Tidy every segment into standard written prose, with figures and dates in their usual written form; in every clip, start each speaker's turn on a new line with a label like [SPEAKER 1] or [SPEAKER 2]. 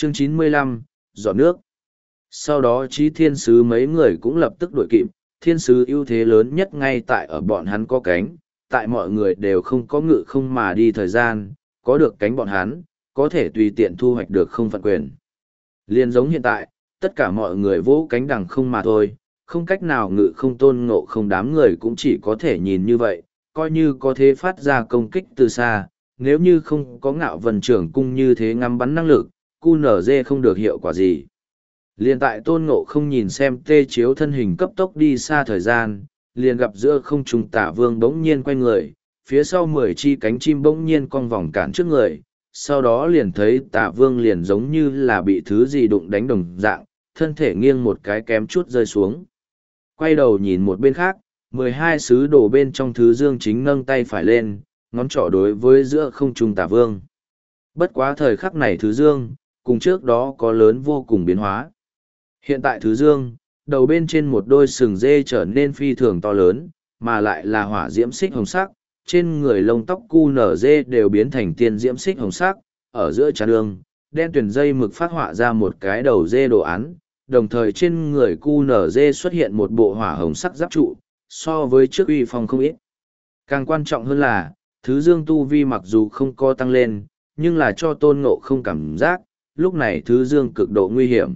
[SPEAKER 1] Chương 95, dọn nước. Sau đó Chí Thiên Sứ mấy người cũng lập tức đuổi kịp, Thiên Sứ ưu thế lớn nhất ngay tại ở bọn hắn có cánh, tại mọi người đều không có ngự không mà đi thời gian, có được cánh bọn hắn, có thể tùy tiện thu hoạch được không phận quyền. Liên giống hiện tại, tất cả mọi người vỗ cánh đằng không mà thôi, không cách nào ngự không Tôn Ngộ Không đám người cũng chỉ có thể nhìn như vậy, coi như có thế phát ra công kích từ xa, nếu như không có Ngạo Vân Trưởng cung như thế ngắm bắn năng lực, QNZ không được hiệu quả gì. Liên tại Tôn Ngộ Không nhìn xem Tê Chiếu thân hình cấp tốc đi xa thời gian, liền gặp giữa không trung Tả Vương bỗng nhiên quay người, phía sau 10 chi cánh chim bỗng nhiên cong vòng cản trước người, sau đó liền thấy Tả Vương liền giống như là bị thứ gì đụng đánh đồng dạng, thân thể nghiêng một cái kém chút rơi xuống. Quay đầu nhìn một bên khác, 12 sứ đồ bên trong Thứ Dương chính nâng tay phải lên, ngón trỏ đối với giữa không trung Tả Vương. Bất quá thời khắc này Thứ Dương, cùng trước đó có lớn vô cùng biến hóa. Hiện tại Thứ Dương, đầu bên trên một đôi sừng dê trở nên phi thường to lớn, mà lại là hỏa diễm xích hồng sắc, trên người lông tóc cu nở dê đều biến thành tiên diễm xích hồng sắc, ở giữa trán đường, đen tuyển dây mực phát họa ra một cái đầu dê đồ án, đồng thời trên người cu nở dê xuất hiện một bộ hỏa hồng sắc giáp trụ, so với trước uy phong không ít. Càng quan trọng hơn là, Thứ Dương tu vi mặc dù không có tăng lên, nhưng là cho Tôn Ngộ Không cảm giác, lúc này Thứ Dương cực độ nguy hiểm.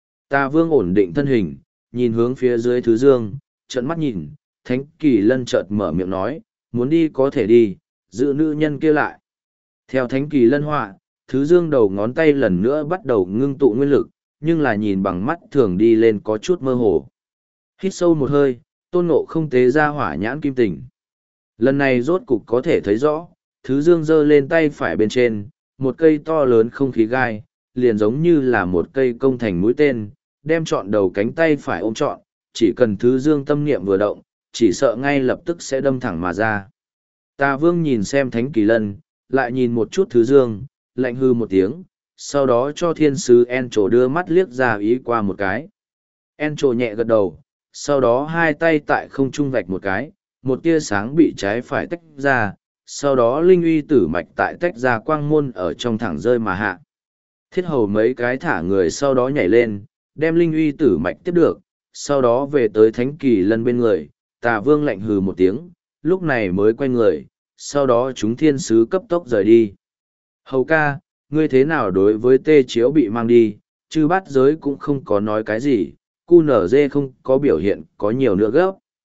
[SPEAKER 1] Tà Vương ổn định thân hình, nhìn hướng phía dưới Thứ Dương, trợn mắt nhìn, Thánh Kỳ Lân chợt mở miệng nói, muốn đi có thể đi, giữ nữ nhân kia lại. Theo Thánh Kỳ Lân họa, Thứ Dương đầu ngón tay lần nữa bắt đầu ngưng tụ nguyên lực, nhưng là nhìn bằng mắt thường đi lên có chút mơ hồ. Hít sâu một hơi, Tôn Ngộ Không tế ra hỏa nhãn kim tình. Lần này rốt cục có thể thấy rõ, Thứ Dương giơ lên tay phải bên trên, một cây to lớn không khí gai, liền giống như là một cây công thành mũi tên, đem trọn đầu cánh tay phải ôm trọn, chỉ cần Thứ Dương tâm niệm vừa động, chỉ sợ ngay lập tức sẽ đâm thẳng mà ra. Tà Vương nhìn xem Thánh Kỳ Lân, lại nhìn một chút Thứ Dương, lạnh hư một tiếng, sau đó cho Thiên Sứ Encho đưa mắt liếc ra ý qua một cái. Encho nhẹ gật đầu, sau đó hai tay tại không trung vạch một cái, một tia sáng bị trái phải tách ra, sau đó linh uy tử mạch tại tách ra quang môn ở trong thẳng rơi mà hạ. Thiết hầu mấy cái thả người sau đó nhảy lên, đem linh uy tử mạch tiếp được, sau đó về tới Thánh Kỳ Lân bên người, Tà Vương lạnh hừ một tiếng, lúc này mới quay người, sau đó chúng thiên sứ cấp tốc rời đi. Hầu ca, ngươi thế nào đối với Tê Chiếu bị mang đi, chư bát giới cũng không có nói cái gì, cu nở dê không có biểu hiện có nhiều nữa gấp.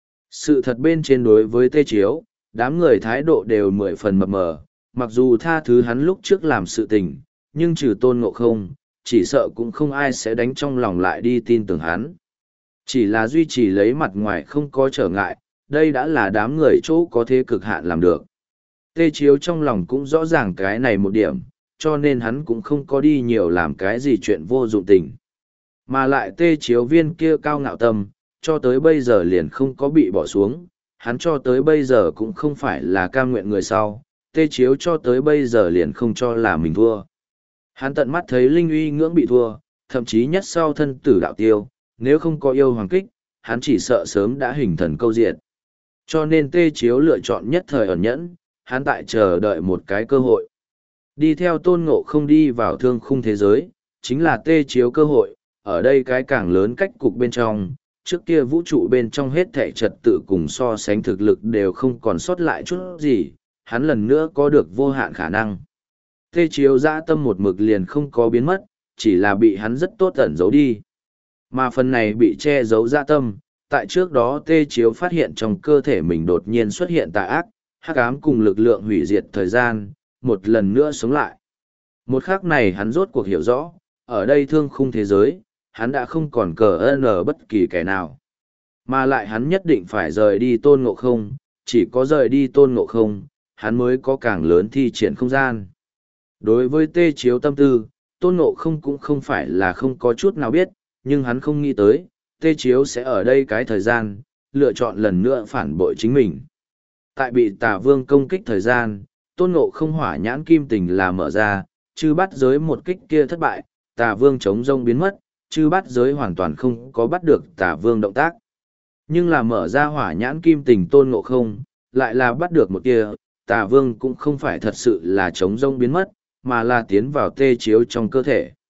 [SPEAKER 1] Sự thật bên trên đối với Tê Chiếu, đám người thái độ đều 10 phần mập mờ, mặc dù tha thứ hắn lúc trước làm sự tình, nhưng trừ Tôn Ngộ Không, chỉ sợ cũng không ai sẽ đánh trong lòng lại đi tin tưởng hắn. Chỉ là duy trì lấy mặt ngoài không có trở ngại, đây đã là đám người chỗ có thế cực hạn làm được. Tê Chiếu trong lòng cũng rõ ràng cái này một điểm, cho nên hắn cũng không có đi nhiều làm cái gì chuyện vô dụng tình. Mà lại Tê Chiếu viên kia cao ngạo tâm, cho tới bây giờ liền không có bị bỏ xuống, hắn cho tới bây giờ cũng không phải là cam nguyện người sau, Tê Chiếu cho tới bây giờ liền không cho là mình thua. Hắn tận mắt thấy Linh Uy ngưỡng bị thua, thậm chí nhất sau thân tử đạo tiêu, nếu không có yêu hoàng kích, hắn chỉ sợ sớm đã hình thần câu diệt. Cho nên Tê Chiếu lựa chọn nhất thời ẩn nhẫn, hắn tại chờ đợi một cái cơ hội. Đi theo Tôn Ngộ Không đi vào thương khung thế giới, chính là Tê Chiếu cơ hội, ở đây cái càng lớn cách cục bên trong, trước kia vũ trụ bên trong hết thảy trật tự cùng so sánh thực lực đều không còn sót lại chút gì, hắn lần nữa có được vô hạn khả năng. Tê Chiếu dã tâm một mực liền không có biến mất, chỉ là bị hắn rất tốt ẩn giấu đi. Mà phần này bị che giấu dã tâm, tại trước đó Tê Chiếu phát hiện trong cơ thể mình đột nhiên xuất hiện tà ác, hắc ám cùng lực lượng hủy diệt thời gian, một lần nữa sống lại. Một khắc này hắn rốt cuộc hiểu rõ, ở đây thương khung thế giới, hắn đã không còn cờ ơn bất kỳ kẻ nào. Mà lại hắn nhất định phải rời đi Tôn Ngộ Không, chỉ có rời đi Tôn Ngộ Không, hắn mới có càng lớn thi triển không gian. Đối với Tê Chiếu tâm tư, Tôn Ngộ Không cũng không phải là không có chút nào biết, nhưng hắn không nghĩ tới, Tê Chiếu sẽ ở đây cái thời gian, lựa chọn lần nữa phản bội chính mình. Tại bị Tà Vương công kích thời gian, Tôn Ngộ Không hỏa nhãn kim tình là mở ra, chư bắt giới một kích kia thất bại, Tà Vương chống rông biến mất, chư bắt giới hoàn toàn không có bắt được Tà Vương động tác. Nhưng là mở ra hỏa nhãn kim tình Tôn Ngộ Không, lại là bắt được một kia, Tà Vương cũng không phải thật sự là chống rông biến mất, mà là tiến vào Tê Chiếu trong cơ thể.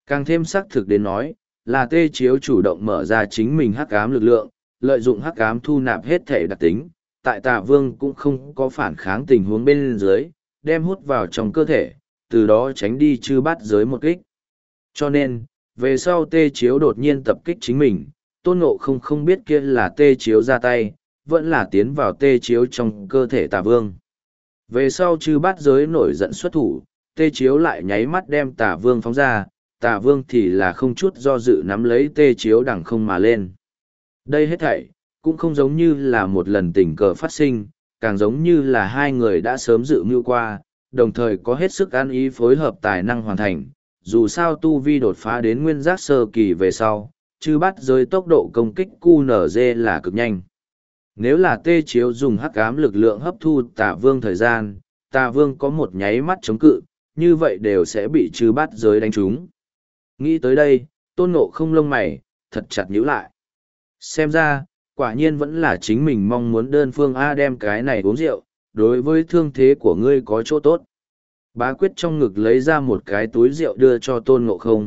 [SPEAKER 1] Càng thêm xác thực đến nói, là tê chiếu chủ động mở ra chính mình hắc ám lực lượng, lợi dụng hắc ám thu nạp hết thể đặc tính, tại Tà Vương cũng không có phản kháng tình huống bên dưới, đem hút vào trong cơ thể, từ đó tránh đi chư bắt giới một kích. Cho nên, về sau tê chiếu đột nhiên tập kích chính mình, Tôn Ngộ không biết kia là tê chiếu ra tay, vẫn là tiến vào tê chiếu trong cơ thể Tà Vương. Về sau chư bát giới nổi giận xuất thủ, tê chiếu lại nháy mắt đem Tà Vương phóng ra, Tà Vương thì là không chút do dự nắm lấy tê chiếu đằng không mà lên. Đây hết thảy, cũng không giống như là một lần tình cờ phát sinh, càng giống như là hai người đã sớm dự mưu qua, đồng thời có hết sức ăn ý phối hợp tài năng hoàn thành. Dù sao tu vi đột phá đến nguyên giác sơ kỳ về sau, chư bắt giới tốc độ công kích QNZ là cực nhanh. Nếu là tê chiếu dùng hắc ám lực lượng hấp thu Tà Vương thời gian, Tà Vương có một nháy mắt chống cự, như vậy đều sẽ bị chư bắt giới đánh trúng. Nghĩ tới đây, Tôn Ngộ không lông mày, thật chặt nhíu lại. Xem ra, quả nhiên vẫn là chính mình mong muốn đơn phương A đem cái này uống rượu, đối với thương thế của ngươi có chỗ tốt. Bá Quyết trong ngực lấy ra một cái túi rượu đưa cho Tôn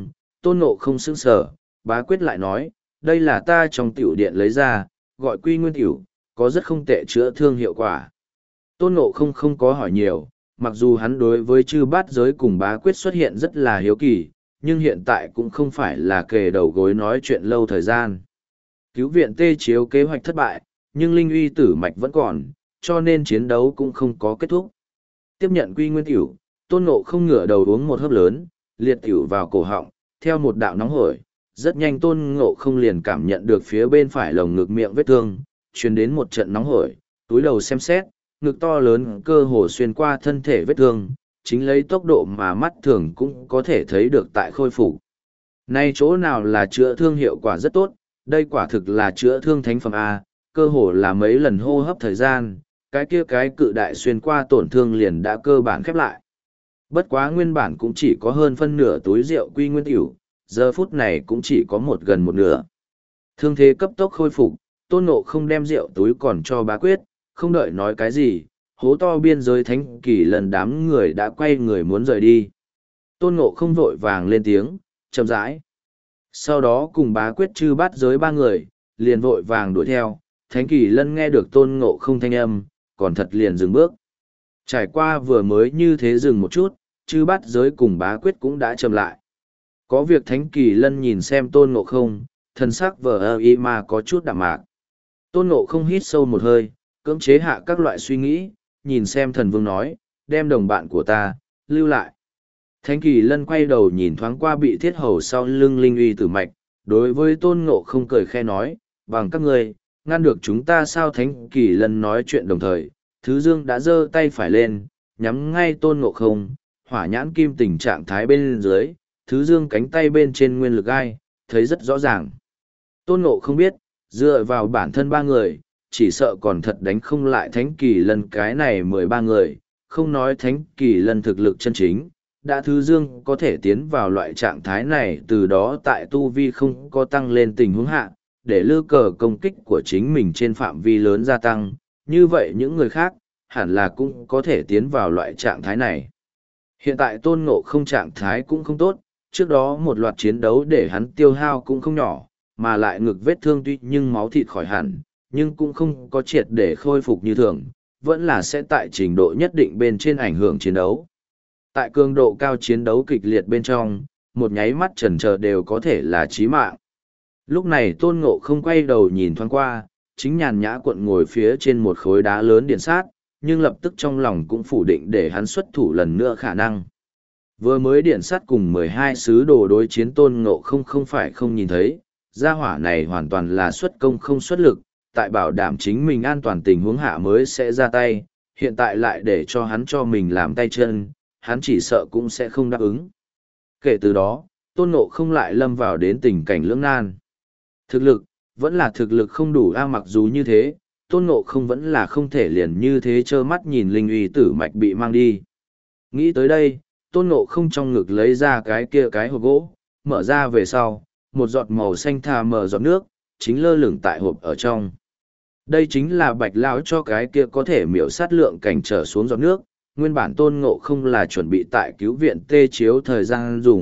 [SPEAKER 1] Ngộ không sững sờ, Bá Quyết lại nói, đây là ta trong tiểu điện lấy ra, gọi Quy Nguyên Tiểu, có rất không tệ chữa thương hiệu quả. Tôn Ngộ không có hỏi nhiều, mặc dù hắn đối với chư bát giới cùng Bá Quyết xuất hiện rất là hiếu kỳ, nhưng hiện tại cũng không phải là kề đầu gối nói chuyện lâu thời gian. Cứu viện tê chiếu kế hoạch thất bại, nhưng linh uy tử mạch vẫn còn, cho nên chiến đấu cũng không có kết thúc. Tiếp nhận Quy Nguyên Tiểu, Tôn Ngộ không ngửa đầu uống một hớp lớn, liệt tiểu vào cổ họng, theo một đạo nóng hổi, rất nhanh Tôn Ngộ không liền cảm nhận được phía bên phải lồng ngực miệng vết thương, truyền đến một trận nóng hổi, túi đầu xem xét, ngực to lớn cơ hồ xuyên qua thân thể vết thương, chính lấy tốc độ mà mắt thường cũng có thể thấy được tại khôi phục. Nay chỗ nào là chữa thương hiệu quả rất tốt, đây quả thực là chữa thương thánh phẩm A, cơ hồ là mấy lần hô hấp thời gian, cái kia cái cự đại xuyên qua tổn thương liền đã cơ bản khép lại. Bất quá nguyên bản cũng chỉ có hơn phân nửa túi rượu Quy Nguyên Tiểu, giờ phút này cũng chỉ có gần một nửa. Thương thế cấp tốc khôi phục, Tôn Ngộ không đem rượu túi còn cho Bá Quyết, không đợi nói cái gì, hố to biên giới thánh kỳ lần đám người đã quay người muốn rời đi. Tôn Ngộ không vội vàng lên tiếng, chậm rãi. Sau đó cùng Bá Quyết chư bắt giới ba người, liền vội vàng đuổi theo, thánh kỳ lân nghe được Tôn Ngộ không thanh âm, còn thật liền dừng bước. Trải qua vừa mới như thế dừng một chút, chư bắt giới cùng Bá Quyết cũng đã chậm lại. Có việc thánh kỳ lân nhìn xem Tôn Ngộ không, thần sắc vờ y mà có chút đạm mạc. Tôn Ngộ không hít sâu một hơi, cưỡng chế hạ các loại suy nghĩ, nhìn xem thần vương nói, đem đồng bạn của ta, lưu lại. Thánh kỳ lân quay đầu nhìn thoáng qua bị thiết hầu sau lưng linh uy tử mạch, đối với Tôn Ngộ không cười khe nói, bằng các ngươi ngăn được chúng ta sao. Thánh kỳ lân nói chuyện đồng thời, Thứ Dương đã giơ tay phải lên, nhắm ngay Tôn Ngộ không, hỏa nhãn kim tình trạng thái bên dưới, Thứ Dương cánh tay bên trên nguyên lực gai, thấy rất rõ ràng. Tôn Ngộ không biết, dựa vào bản thân ba người, chỉ sợ còn thật đánh không lại Thánh kỳ lân cái này 13 người, không nói Thánh kỳ lân thực lực chân chính, đã Thứ Dương có thể tiến vào loại trạng thái này, từ đó tại tu vi không có tăng lên tình huống hạ, để lư cờ công kích của chính mình trên phạm vi lớn gia tăng, như vậy những người khác, hẳn là cũng có thể tiến vào loại trạng thái này. Hiện tại Tôn Ngộ không trạng thái cũng không tốt, trước đó một loạt chiến đấu để hắn tiêu hao cũng không nhỏ, mà lại ngực vết thương tuy nhưng máu thịt khỏi hẳn, nhưng cũng không có triệt để khôi phục như thường, vẫn là sẽ tại trình độ nhất định bên trên ảnh hưởng chiến đấu. Tại cường độ cao chiến đấu kịch liệt bên trong, một nháy mắt chần chờ đều có thể là chí mạng. Lúc này Tôn Ngộ không quay đầu nhìn thoáng qua, chính nhàn nhã cuộn ngồi phía trên một khối đá lớn điện sát, nhưng lập tức trong lòng cũng phủ định để hắn xuất thủ lần nữa khả năng. Vừa mới điện sát cùng 12 sứ đồ đối chiến Tôn Ngộ không phải không nhìn thấy, gia hỏa này hoàn toàn là xuất công không xuất lực, tại bảo đảm chính mình an toàn tình huống hạ mới sẽ ra tay, hiện tại lại để cho hắn cho mình làm tay chân, hắn chỉ sợ cũng sẽ không đáp ứng. Kể từ đó, Tôn Ngộ không lại lâm vào đến tình cảnh lưỡng nan. Thực lực, vẫn là thực lực không đủ a. Mặc dù như thế, Tôn Ngộ không vẫn là không thể liền như thế trơ mắt nhìn linh uy tử mạch bị mang đi. Nghĩ tới đây, Tôn Ngộ không trong ngực lấy ra cái hộp gỗ, mở ra về sau, một giọt màu xanh thà mờ giọt nước, chính lơ lửng tại hộp ở trong. Đây chính là Bạch lão cho cái kia có thể miểu sát lượng cảnh trở xuống giọt nước, nguyên bản Tôn Ngộ không là chuẩn bị tại cứu viện tê chiếu thời gian dùng,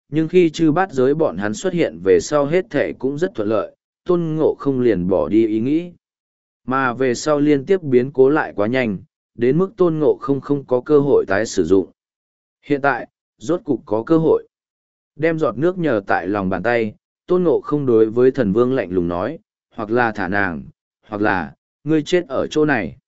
[SPEAKER 1] nhưng khi chư bát giới bọn hắn xuất hiện về sau hết thệ cũng rất thuận lợi, Tôn Ngộ không liền bỏ đi ý nghĩ. Mà về sau liên tiếp biến cố lại quá nhanh, đến mức Tôn Ngộ không không có cơ hội tái sử dụng. Hiện tại, rốt cục có cơ hội. Đem giọt nước nhờ tại lòng bàn tay, Tôn Ngộ không đối với thần vương lạnh lùng nói, hoặc là thả nàng, hoặc là, ngươi chết ở chỗ này.